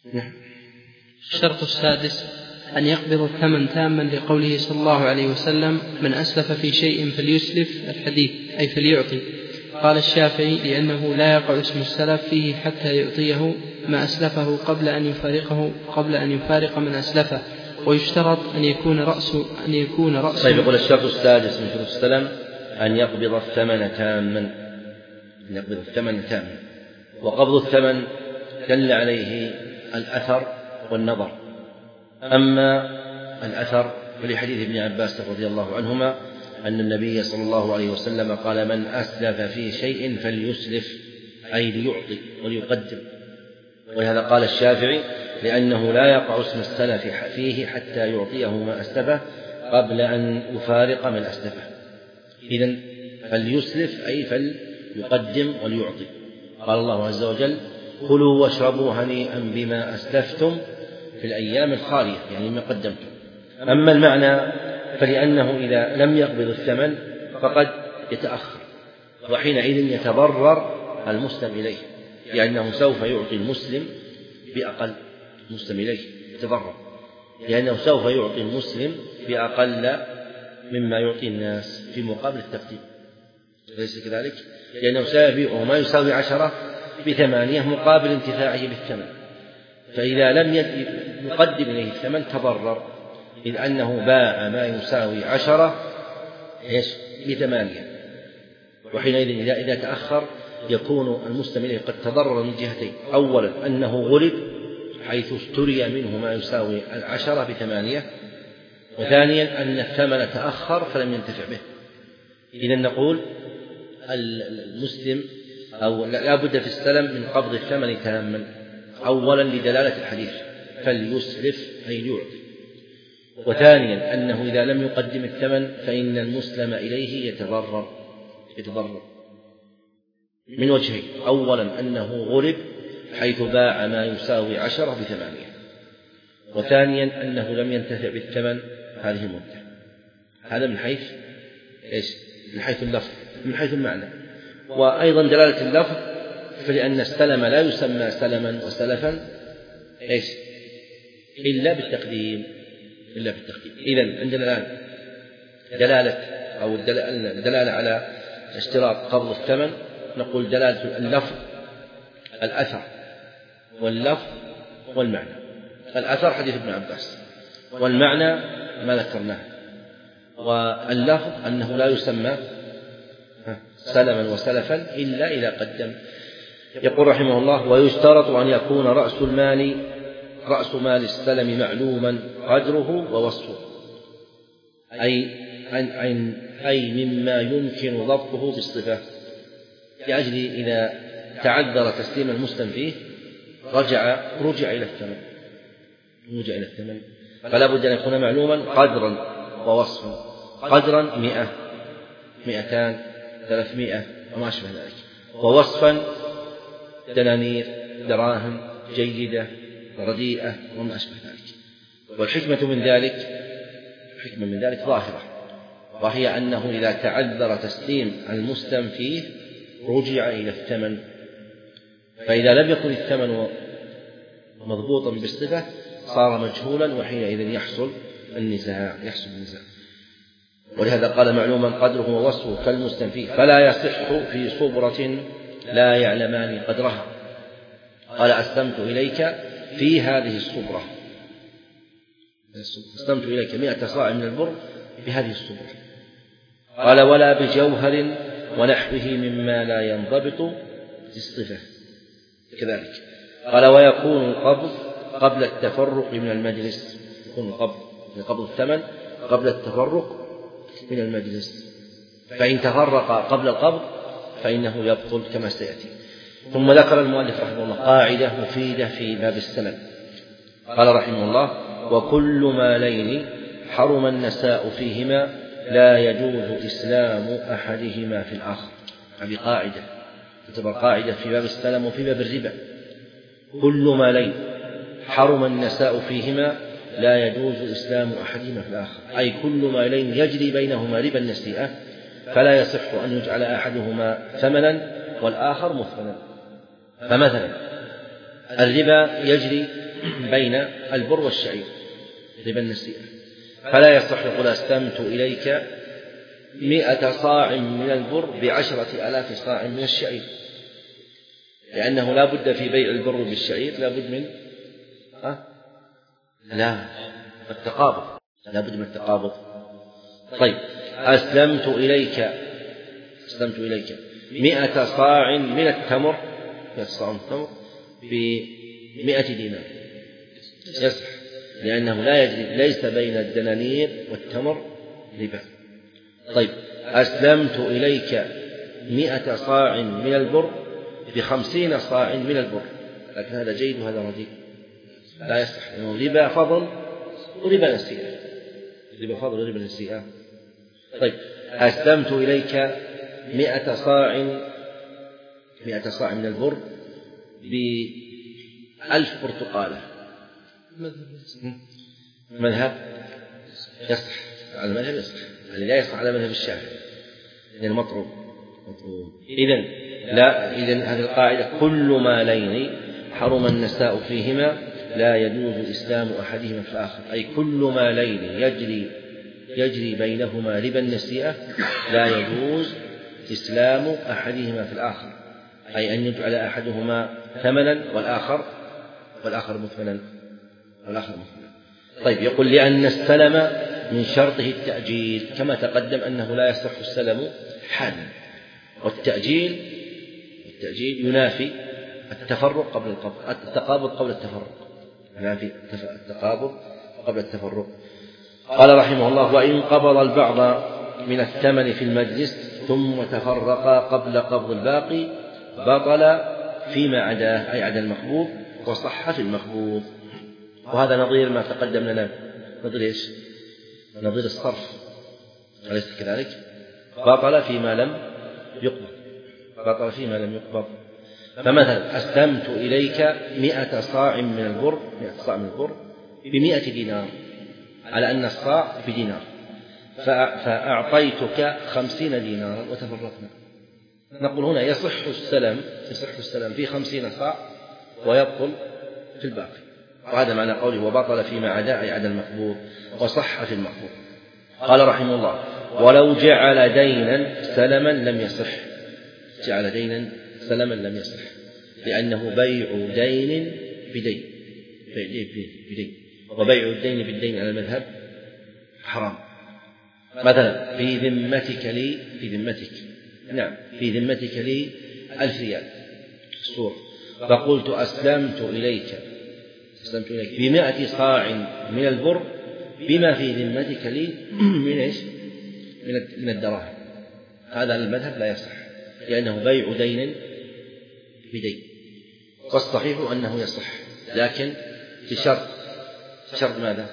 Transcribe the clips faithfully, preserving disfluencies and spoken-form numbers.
الشرط السادس أن يقبض الثمن تاما لقوله صلى الله عليه وسلم: من أسلف في شيء فليسلف الحديث، أي فليعطي. قال الشافعي: لأنه لا يقع اسم السلف فيه حتى يعطيه ما أسلفه قبل أن يفارقه قبل أن يفارق من أسلفه، ويشترط أن يكون رأس أن يكون رأس طيب، يقول الشرط السادس من شروط السلم أن يقبض الثمن تاما، أن يقبض الثمن تاما. وقبض الثمن دل عليه الأثر والنظر. أما الأثر فلحديث ابن عباس رضي الله عنهما أن النبي صلى الله عليه وسلم قال: من أسلف في شيء فليسلف، أي ليعطي وليقدم. ولهذا قال الشافعي: لأنه لا يقع اسم السلف فيه حتى يعطيه ما أسلفه قبل أن يفارق من أسلفه. إذن فليسلف أي فليقدم وليعطي. قال الله عز وجل: كلوا واشربوا هنيئا بما أسلفتم في الأيام الخالية، يعني ما قدمتم. أما المعنى فلأنه إذا لم يقبض الثمن فقد يتأخر، وحينئذ يتضرر المسلم إليه، لأنه سوف يعطي المسلم بأقل، المسلم إليه يتضرر لأنه سوف يعطي المسلم بأقل مما يعطي الناس في مقابل التقديم، أليس كذلك؟ لأنه سيبيعه ما يساوي عشرة بثمانية مقابل انتفاعه بالثمن، فإذا لم يقدم إليه الثمن تضرر، إذ أنه باع ما يساوي عشرة بثمانية، وحينئذ إذا تأخر يكون المسلم إليه قد تضرر من جهتين: أولا أنه غلب حيث اشتري منه ما يساوي العشرة بثمانية، وثانيا أن الثمن تأخر فلم ينتفع به. إذن نقول المسلم أو لا بد في السلم من قبض الثمن تاما، أولا لدلالة الحديث فليسلف أي ليعطي، وثانيا أنه إذا لم يقدم الثمن فإن المسلم إليه يتضرر يتضرر من وجهين: أولا أنه غلب حيث باع ما يساوي عشرة بثمانية، وثانيا أنه لم ينتفع بالثمن هذه المدة. هذا من حيث إيش؟ من حيث اللفظ. من حيث المعنى وأيضا دلالة اللفظ، فلأن السلم لا يسمى سلما وسلفا إيش؟ إلا بالتقديم إلا بالتقديم. إذن عندنا الآن دلالة أو الدلالة على اشتراط قبض الثمن، نقول دلالة اللفظ الأثر واللفظ والمعنى. الأثر حديث ابن عباس، والمعنى ما ذكرناه، واللفظ أنه لا يسمى سلما وسلفا إلا إذا قدم. يقول رحمه الله: ويشترط أن يكون رأس المال رأس مال السلم معلوما قدره ووصفه، أي أي أي مما يمكن ضبطه بالصفة، لأجل إذا تعذر تسليم المسلم فيه رجع رجع إلى الثمن رجع إلى الثمن فلا بد أن يكون معلوما قدرا ووصفا. قدرا مئة مئتان ثلاثمائة وما أشبه ذلك، ووصفا دنانير دراهم جيدة رديئة وما أشبه ذلك. والحكمة من ذلك الحكمة من ذلك ظاهرة، وهي أنه إذا تعذر تسليم المسلم فيه رجع إلى الثمن، فإذا لم يكن الثمن مضبوطا بالصفة صار مجهولا، وحينئذ يحصل النزاع يحصل النزاع ولهذا قال: معلوما قدره ووصفه كالمسلم فيه، فلا يصح في صبرة لا يعلمان قدرها. قال: أسلمت إليك في هذه الصبرة، أسلمت إليك مئة صاع من البر بهذه الصبرة. قال: ولا بجوهر ونحوه مما لا ينضبط بالصفة كذلك. قال: ويكون القبض قبل التفرق من المجلس، يكون القبض قبض الثمن قبل التفرق من المجلس، فإن تفرق قبل القبض فإنه يبطل كما سيأتي. ثم ذكر المؤلف رحمه الله قاعدة مفيدة في باب السلم. قال رحمه الله: وكل مالين حرم النساء فيهما لا يجوز إسلام أحدهما في الآخر. هذه قاعدة تعتبر قاعدة في باب السلم وفي باب الربا. كل مالين حرم النساء فيهما لا يجوز إسلام أحدهما في الآخر، أي كل مالين يجري بينهما ربا النسيئة فلا يصح أن يجعل أحدهما ثمنا والآخر مثمنا. فمثلا الربا يجري بين البر والشعير، ربا النسيئة، فلا يصح يقول أسلمت إليك مئة صاع من البر بعشرة آلاف صاع من الشعير، لأنه لا بد في بيع البر بالشعير لا بد من ها؟ لا التقابض، لا بد من التقابض. طيب أسلمت إليك أسلمت إليك مئة صاع من التمر، مئة صاع من التمر بمئة دينار، يصح، لأنه لا يجري ليس بين الدنانير والتمر ربا. طيب أسلمت إليك مئة صاع من البر بخمسين صاع من البر، لكن هذا جيد وهذا رديء، لا يصح، لأنه ربا فضل وربا نسيئة، ربا فضل وربا نسيئة. طيب أسلمت إليك مئة صاع مئة صاع من البر بألف برتقالة، مذهب يصح، على المذهب يصح، يعني لا يصح على مذهب الشافعي لأنه مطروب مطروب. إذن لا إذن هذه القاعدة كل مالين حرم النساء فيهما لا يجوز إسلام أحدهما في الآخر، أي كل مالين يجري يجري بينهما ربا النسيئة لا يجوز إسلام أحدهما في الآخر، أي أن يجعل أحدهما ثمنا والآخر والآخر مثمنا والآخر مثمنا. طيب يقول لأن السلم من شرطه التأجيل، كما تقدم أنه لا يصح السلم حالا، والتأجيل التأجيل ينافي التفرق قبل القبض، التقابض قبل التفرق، ينافي التقابض قبل التفرق. قال رحمه الله: وإن قبض البعض من الثمن في المجلس ثم تفرقا قبل قبض الباقي بطل فيما عداه، أي عدا المقبوض، وصح في المقبوض. وهذا نظير ما تقدم لنا، نظير إيش؟ نظير الصرف، أليس كذلك؟ بطل فيما لم يقبض، بطل فيما لم يقبض. فمثلا أسلمت إليك مئة صاع من البر، مئة صاع من البر بمئة دينار، على أن الصاع بدينار، فأعطيتك خمسين دينارا وتفرقنا، نقول هنا يصح السلم يصح السلم في خمسين صاع ويبطل في الباقي، وهذا معنى قوله وبطل فيما عدا، أي عدا المقبوض، وصح في المقبوض. قال رحمه الله: ولو جعل دينا سلما لم يصح، جعل دينا سلما لم يصح، لأنه بيع دين بدين، بيع بدين، وبيع الدين بالدين على المذهب حرام. مثلا في ذمتك لي في ذمتك نعم في ذمتك لي ألف ريال الصورة، فقلت أسلمت إليك أسلمت إليك بمائة صاع من البر بما في ذمتك لي من إيش؟ من الدراهم، هذا المذهب لا يصح، لأنه بيع دين بدين، والصحيح أنه يصح، لكن بشرط، شرط ماذا؟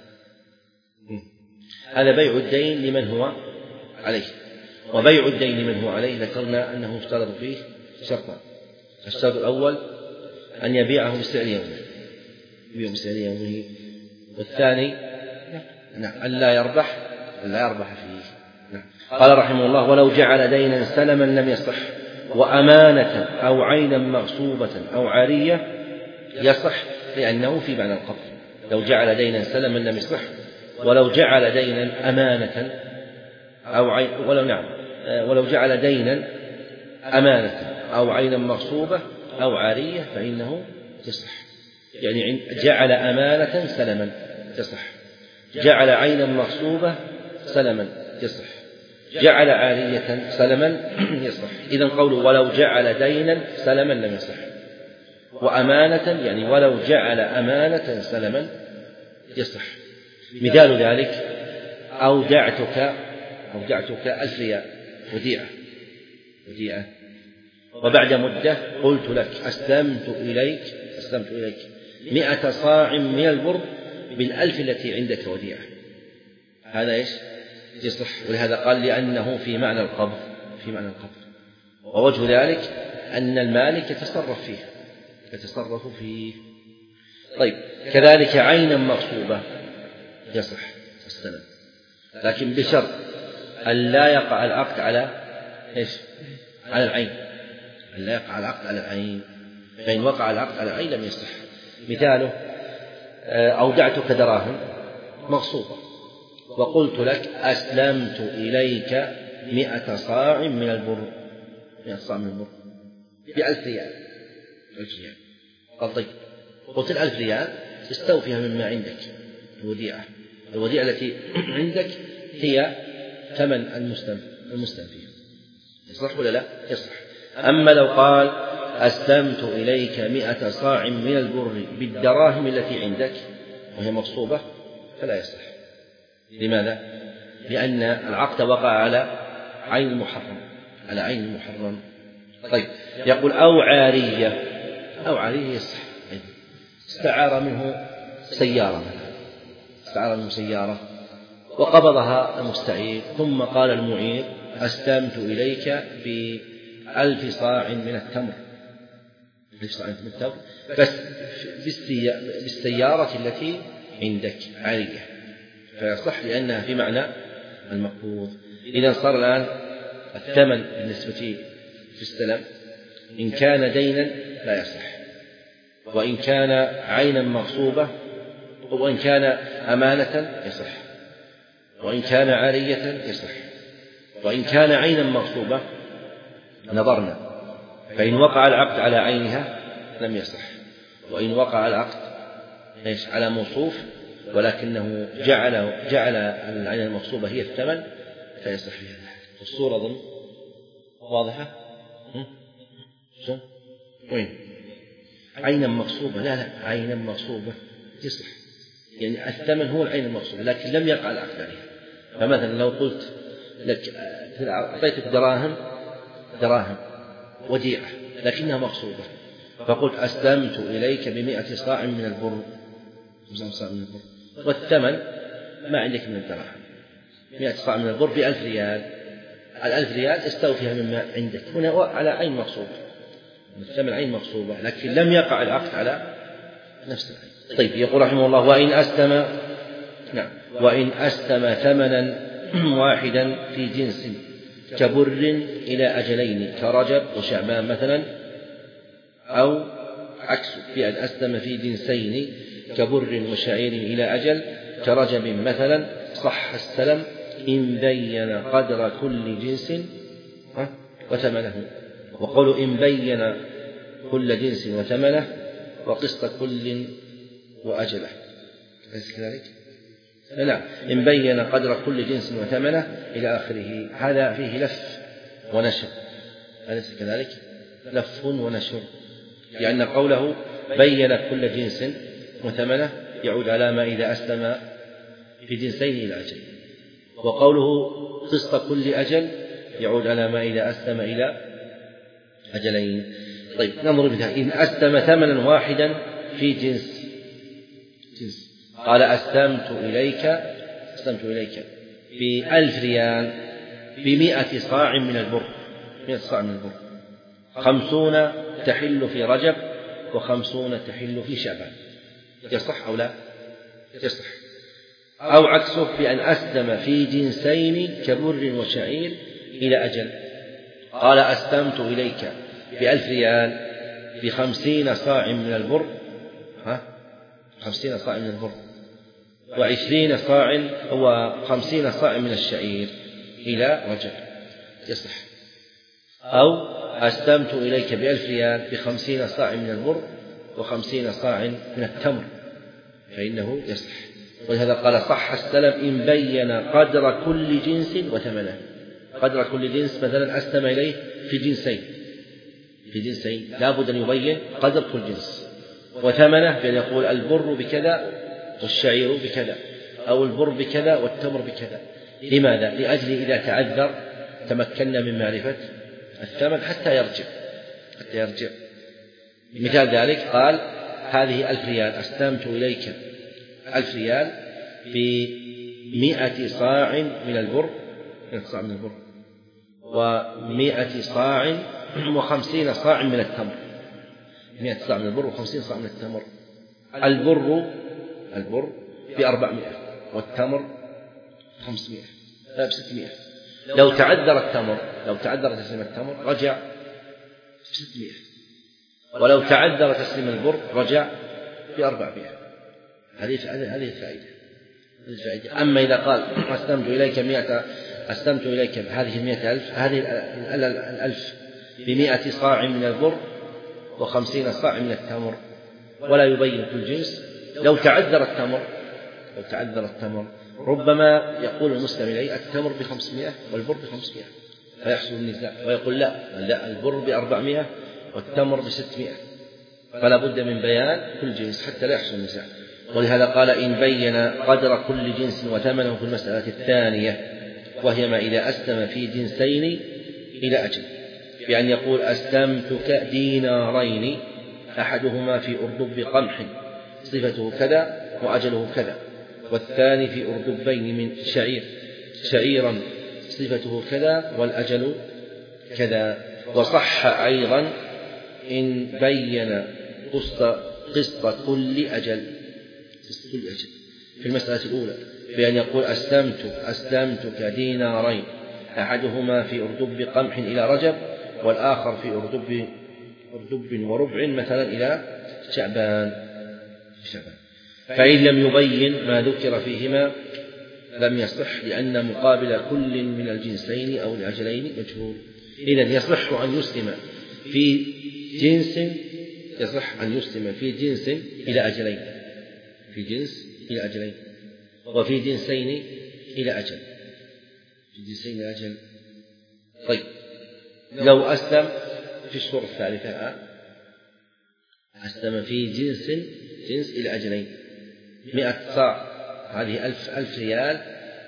هذا بيع الدين لمن هو عليه، وبيع الدين لمن هو عليه ذكرنا أنه اشترط فيه شرطا: الشرط الأول أن يبيعه بسعر يومه، يبيعه بسعر يومه، والثاني نعم أن لا يربح أن لا يربح فيه. نعم. قال رحمه الله: ولو جعل دينا سلما لم يصح، وأمانة أو عينا مغصوبة أو عارية يصح، لأنه في معنى القبض. لو جعل دينا سلما لم يصح، ولو جعل دينا أمانة أو عين ولو نعم ولو جعل دينا أمانة أو عينا مغصوبة أو عارية فإنه يصح، يعني جعل أمانة سلما يصح، جعل عينا مغصوبة سلما يصح، جعل عارية سلما يصح. إذن قوله ولو جعل دينا سلما لم يصح، وأمانة يعني ولو جعل أمانة سلما يصح. مثال ذلك: أودعتك أودعتك ألف ريال وديعة وديعة وبعد مدة قلت لك أسلمت إليك أسلمت إليك مئة صاع من البر بالألف التي عندك وديعة، هذا إيش؟ يصح. ولهذا قال لأنه في معنى القبض، في معنى القبض، ووجه ذلك أن المالك يتصرف فيه يتصرف فيه. طيب كذلك عينا مغصوبة يصح السلم، لكن بشرط أن لا يقع العقد على إيش؟ على العين، أن لا يقع العقد على العين، فإن وقع العقد على العين لم يصح. مثاله: أودعتك دراهم مغصوبة وقلت لك أسلمت إليك مئة صاع من البر، مئة صاع من البر بألف ريال، ألف ريال. قال طيب، قلت الألف ريال استوفيها مما عندك الوديعة، الوديعة التي عندك هي ثمن المسلم المسلم فيها، يصح ولا لا؟ يصح. أما لو قال أسلمت إليك مئة صاع من البر بالدراهم التي عندك وهي مغصوبة فلا يصح. لماذا؟ لأن العقد وقع على عين المحرم، على عين المحرم. طيب، يقول أو عارية، أو عارية يصح، استعار منه سيارة مثلا، استعار منه سيارة وقبضها المستعير، ثم قال المعير أسلمت إليك بألف صاع من التمر، ألف صاع من التمر بس بالسيارة التي عندك عارية، فيصح لأنها في معنى المقبوض. إذا صار الآن الثمن بالنسبة في السلم إن كان دينا لا يصح، وإن كان عينا مغصوبة، وإن كان أمانة يصح، وإن كان عارية يصح. وإن كان عينا مغصوبة نظرنا، فإن وقع العقد على عينها لم يصح، وإن وقع العقد إيش على موصوف ولكنه جعل جعل العين المغصوبة هي الثمن فيصح فيها. الصورة ظن واضحة؟ وين عينا مغصوبة؟ لا لا، عينا مغصوبة يصح، يعني الثمن هو العين المغصوبة لكن لم يقع العقد عليها. فمثلا لو قلت لك أعطيتك دراهم دراهم وديعة لكنها مغصوبة، فقلت أسلمت إليك بمئة صاع من البر، والثمن ما عندك من الدراهم، مئة صاع من البر بألف ريال، الألف ريال استوفيها مما عندك، هنا على عين مغصوبة، الثمن عين مغصوبة لكن لم يقع العقد على نفس العين. طيب، يقول رحمه الله وإن أسلم نعم وإن أسلم ثمنا واحدا في جنس كبر إلى أجلين كرجب وشعبان مثلا، أو عكس في أن أسلم في جنسين كبر وشعير إلى أجل كرجب مثلا، صح السلم إن بين قدر كل جنس وثمنه. وقول إن بين كل جنس وثمنه وقسط كل وأجله، أليس كذلك؟ لا، إن بين قدر كل جنس وثمنه إلى آخره، هذا فيه لف ونشر، أليس كذلك؟ لف ونشر، لأن قوله بين كل جنس وثمنه يعود على ما إذا أسلم في جنسين إلى أجل، وقوله قسط كل أجل يعود على ما إذا أسلم إلى أجلين. طيب، ننظر بها. إن أسلم ثمنا واحدا في جنس جنس قال أسلمت إليك أسلمت إليك بألف ريال بمئة صاع من البر، مئة صاع من البر، خمسون تحل في رجب وخمسون تحل في شعبان، يصح أو لا؟ يصح. أو عكسه بأن أسلم في جنسين كبر وشعير إلى أجل، قال أسلمت إليك بألف ريال بخمسين صاع من البر، ها خمسين صاع من البر وعشرين صاع وخمسين صاع من الشعير إلى رجل، يصح. أو أسلمت إليك بألف ريال بخمسين صاع من البر وخمسين صاع من التمر فإنه يصح. ولهذا قال صح السلم إن بين قدر كل جنس وثمنه، قدر كل جنس مثلا أسلم إليه في جنسين في جنسين لا بد أن يبين قدر كل جنس، وثمنه بأن يقول البر بكذا والشعير بكذا، أو البر بكذا والتمر بكذا. لماذا؟ لأجل إذا تعذر تمكنا من معرفة الثمن حتى يرجع حتى يرجع. مثال ذلك قال هذه ألف ريال أسلمت إليك ألف ريال بمئة صاع من البر، مئة صاع من البر ومئة صاع وخمسين صاع من التمر، مئة صاع من البر وخمسين صاع من التمر. البر البر بأربعمائة والتمر خمسمائة لا بستمائة. لو تعذر التمر لو تعذر تسليم التمر رجع بستمائة، ولو تعذر تسليم البر رجع بأربعمائة. هذه هذه الفائدة. الفائدة. أما إذا قال أسلمت إليك مئة أسلمت إليك هذه المئة ألف، هذه الألف بمئة صاع من البر وخمسين صاع من التمر، ولا يبين كل جنس. لو تعذر التمر لو تعذر التمر ربما يقول المسلم إليه التمر بخمسمائة والبر بخمسمائة، فيحصل النزاع، ويقول لا لا البر بأربعمائة والتمر بستمائة، فلا بد من بيان كل جنس حتى لا يحصل النزاع. ولهذا قال إن بين قدر كل جنس وثمنه في المسألة الثانية، وهي ما إذا أسلم في جنسين إلى أجل، بأن يقول أسلمتك دينارين أحدهما في أردب قمح صفته كذا وأجله كذا، والثاني في أردبين من شعير شعيرا صفته كذا والأجل كذا. وصح أيضا إن بين قسط كل أجل كل أجل في المسألة الأولى، بأن يقول أسلمت أسلمتك دينارين أحدهما في أردب قمح إلى رجب والآخر في أردب أردب وربع مثلا إلى شعبان. شعبان. فإن لم يبين ما ذكر فيهما لم يصح، لأن مقابل كل من الجنسين أو الأجلين مجهول. إذن يصح أن يسلم في جنس يصح أن يسلم في جنس إلى أجلين في جنس إلى أجلين وفي جنسين إلى أجل في جنسين إلى أجل. طيب لو أسلم في الصورة الثالثة أسلم في جنس جنس إلى أجلين مئة صاع، هذه ألف ألف ريال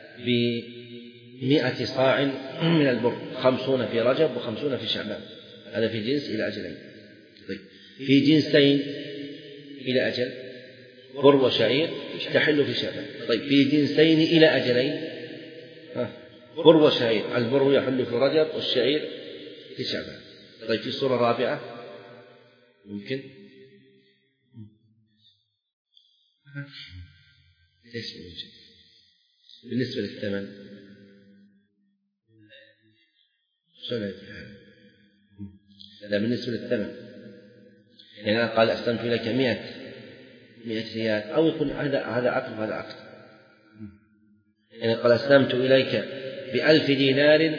بمئة صاع من البر، خمسون في رجب وخمسون في شعبان، هذا في جنس إلى أجلين. طيب في جنسين إلى أجل بر وشعير تحل في شعبان. طيب في جنسين إلى أجلين بر وشعير، البر يحل في رجب والشعير في شعبان. طيب في الصورة الرابعة ممكن ليش موجود بالنسبة للثمن شلون هذا؟ لا بالنسبة للثمن يعني أنا قال أسلمت إليك مئة مئة ريال، أو يكون هذا هذا عقد وهذا عقد، يعني قال أسلمت إليك بألف دينار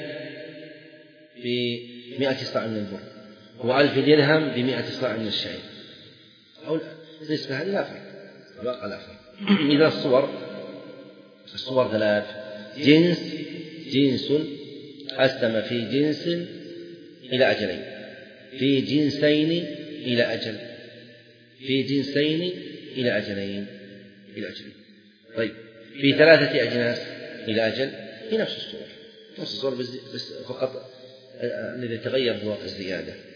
بمئة صاع من البر وألف درهم بمئة صاع من الشعير، أو بالنسبة هذه لا فرق لا لا فرق. إذا الصور الصور ثلاث: جنس جنس أسلم في جنس إلى أجلين، في جنسين إلى أجل، في جنسين إلى أجلين إلى أجلين. طيب في ثلاثة أجناس إلى أجل في نفس الصور نفس الصور بس فقط الذي تغير هو الزيادة.